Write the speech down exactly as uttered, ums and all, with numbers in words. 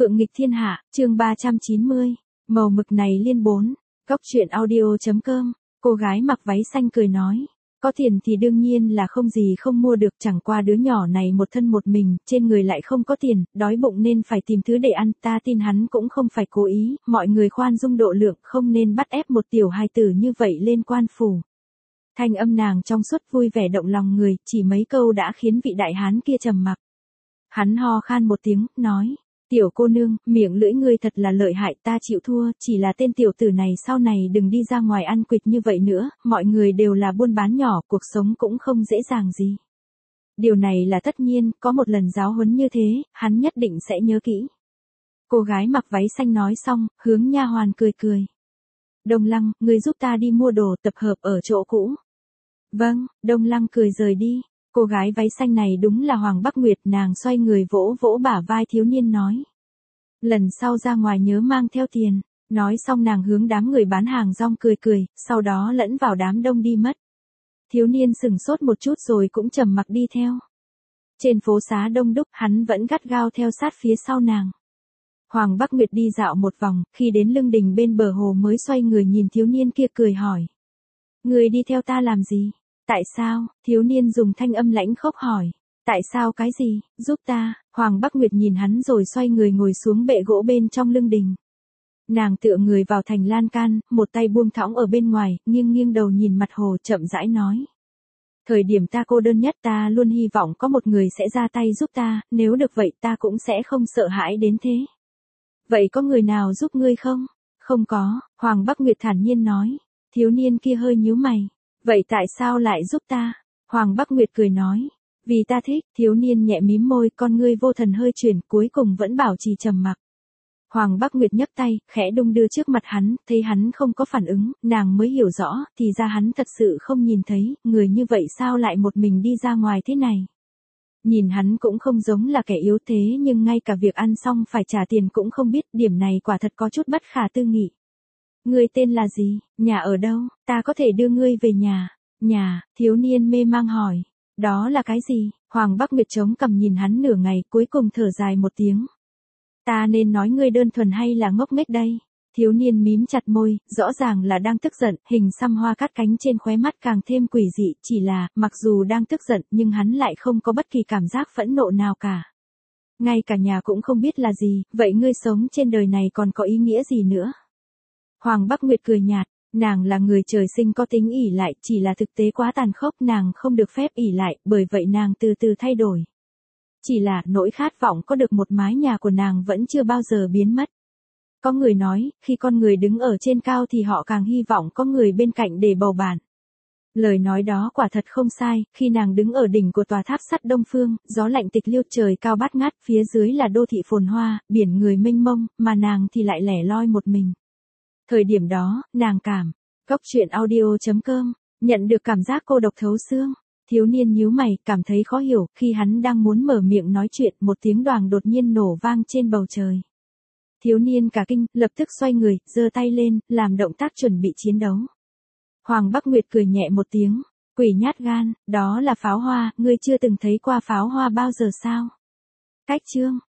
Phượng nghịch thiên hạ, chương ba trăm chín mươi, màu mực này liên bốn, Cóc truyện audio.com, cô gái mặc váy xanh cười nói. Có tiền thì đương nhiên là không gì không mua được, chẳng qua đứa nhỏ này một thân một mình, trên người lại không có tiền, đói bụng nên phải tìm thứ để ăn, ta tin hắn cũng không phải cố ý, mọi người khoan dung độ lượng, không nên bắt ép một tiểu hài tử như vậy lên quan phủ. Thanh âm nàng trong suốt vui vẻ động lòng người, chỉ mấy câu đã khiến vị đại hán kia trầm mặc. Hắn ho khan một tiếng, nói. Tiểu cô nương, miệng lưỡi ngươi thật là lợi hại, ta chịu thua, chỉ là tên tiểu tử này sau này đừng đi ra ngoài ăn quỵt như vậy nữa, mọi người đều là buôn bán nhỏ, cuộc sống cũng không dễ dàng gì. Điều này là tất nhiên, có một lần giáo huấn như thế, hắn nhất định sẽ nhớ kỹ. Cô gái mặc váy xanh nói xong, hướng nha hoàn cười cười. Đông Lăng, ngươi giúp ta đi mua đồ, tập hợp ở chỗ cũ. Vâng, Đông Lăng cười rời đi. Cô gái váy xanh này đúng là Hoàng Bắc Nguyệt, nàng xoay người vỗ vỗ bả vai thiếu niên nói. Lần sau ra ngoài nhớ mang theo tiền, nói xong nàng hướng đám người bán hàng rong cười cười, sau đó lẫn vào đám đông đi mất. Thiếu niên sừng sốt một chút rồi cũng trầm mặc đi theo. Trên phố xá đông đúc, hắn vẫn gắt gao theo sát phía sau nàng. Hoàng Bắc Nguyệt đi dạo một vòng, khi đến lưng đình bên bờ hồ mới xoay người nhìn thiếu niên kia cười hỏi. Người đi theo ta làm gì? Tại sao? Thiếu niên dùng thanh âm lãnh khốc hỏi. Tại sao cái gì? Giúp ta. Hoàng Bắc Nguyệt nhìn hắn rồi xoay người ngồi xuống bệ gỗ bên trong lưng đình. Nàng tựa người vào thành lan can, một tay buông thõng ở bên ngoài, nghiêng nghiêng đầu nhìn mặt hồ chậm rãi nói. Thời điểm ta cô đơn nhất ta luôn hy vọng có một người sẽ ra tay giúp ta, nếu được vậy ta cũng sẽ không sợ hãi đến thế. Vậy có người nào giúp ngươi không? Không có, Hoàng Bắc Nguyệt thản nhiên nói. Thiếu niên kia hơi nhíu mày. Vậy tại sao lại giúp ta? Hoàng Bắc Nguyệt cười nói. Vì ta thích, thiếu niên nhẹ mím môi, con ngươi vô thần hơi chuyển, cuối cùng vẫn bảo trì trầm mặc. Hoàng Bắc Nguyệt nhấc tay, khẽ đung đưa trước mặt hắn, thấy hắn không có phản ứng, nàng mới hiểu rõ, thì ra hắn thật sự không nhìn thấy, người như vậy sao lại một mình đi ra ngoài thế này. Nhìn hắn cũng không giống là kẻ yếu thế nhưng ngay cả việc ăn xong phải trả tiền cũng không biết, điểm này quả thật có chút bất khả tư nghị. Ngươi tên là gì, nhà ở đâu, ta có thể đưa ngươi về nhà. Nhà, thiếu niên mê mang hỏi. Đó là cái gì? Hoàng Bắc Nguyệt chống cằm nhìn hắn nửa ngày cuối cùng thở dài một tiếng. Ta nên nói ngươi đơn thuần hay là ngốc nghếch đây? Thiếu niên mím chặt môi, rõ ràng là đang tức giận, hình xăm hoa cắt cánh trên khóe mắt càng thêm quỷ dị, chỉ là, mặc dù đang tức giận nhưng hắn lại không có bất kỳ cảm giác phẫn nộ nào cả. Ngay cả nhà cũng không biết là gì, vậy ngươi sống trên đời này còn có ý nghĩa gì nữa? Hoàng Bắc Nguyệt cười nhạt, nàng là người trời sinh có tính ỷ lại, chỉ là thực tế quá tàn khốc, nàng không được phép ỷ lại, bởi vậy nàng từ từ thay đổi. Chỉ là nỗi khát vọng có được một mái nhà của nàng vẫn chưa bao giờ biến mất. Có người nói, khi con người đứng ở trên cao thì họ càng hy vọng có người bên cạnh để bầu bạn. Lời nói đó quả thật không sai, khi nàng đứng ở đỉnh của tòa tháp sắt Đông Phương, gió lạnh tịch liêu, trời cao bát ngát, phía dưới là đô thị phồn hoa, biển người mênh mông, mà nàng thì lại lẻ loi một mình. Thời điểm đó, nàng cảm, Cóc truyện audio.com, nhận được cảm giác cô độc thấu xương. Thiếu niên nhíu mày, cảm thấy khó hiểu, khi hắn đang muốn mở miệng nói chuyện, một tiếng đoàng đột nhiên nổ vang trên bầu trời. Thiếu niên cả kinh, lập tức xoay người, giơ tay lên, làm động tác chuẩn bị chiến đấu. Hoàng Bắc Nguyệt cười nhẹ một tiếng, quỷ nhát gan, đó là pháo hoa, ngươi chưa từng thấy qua pháo hoa bao giờ sao? Cách chương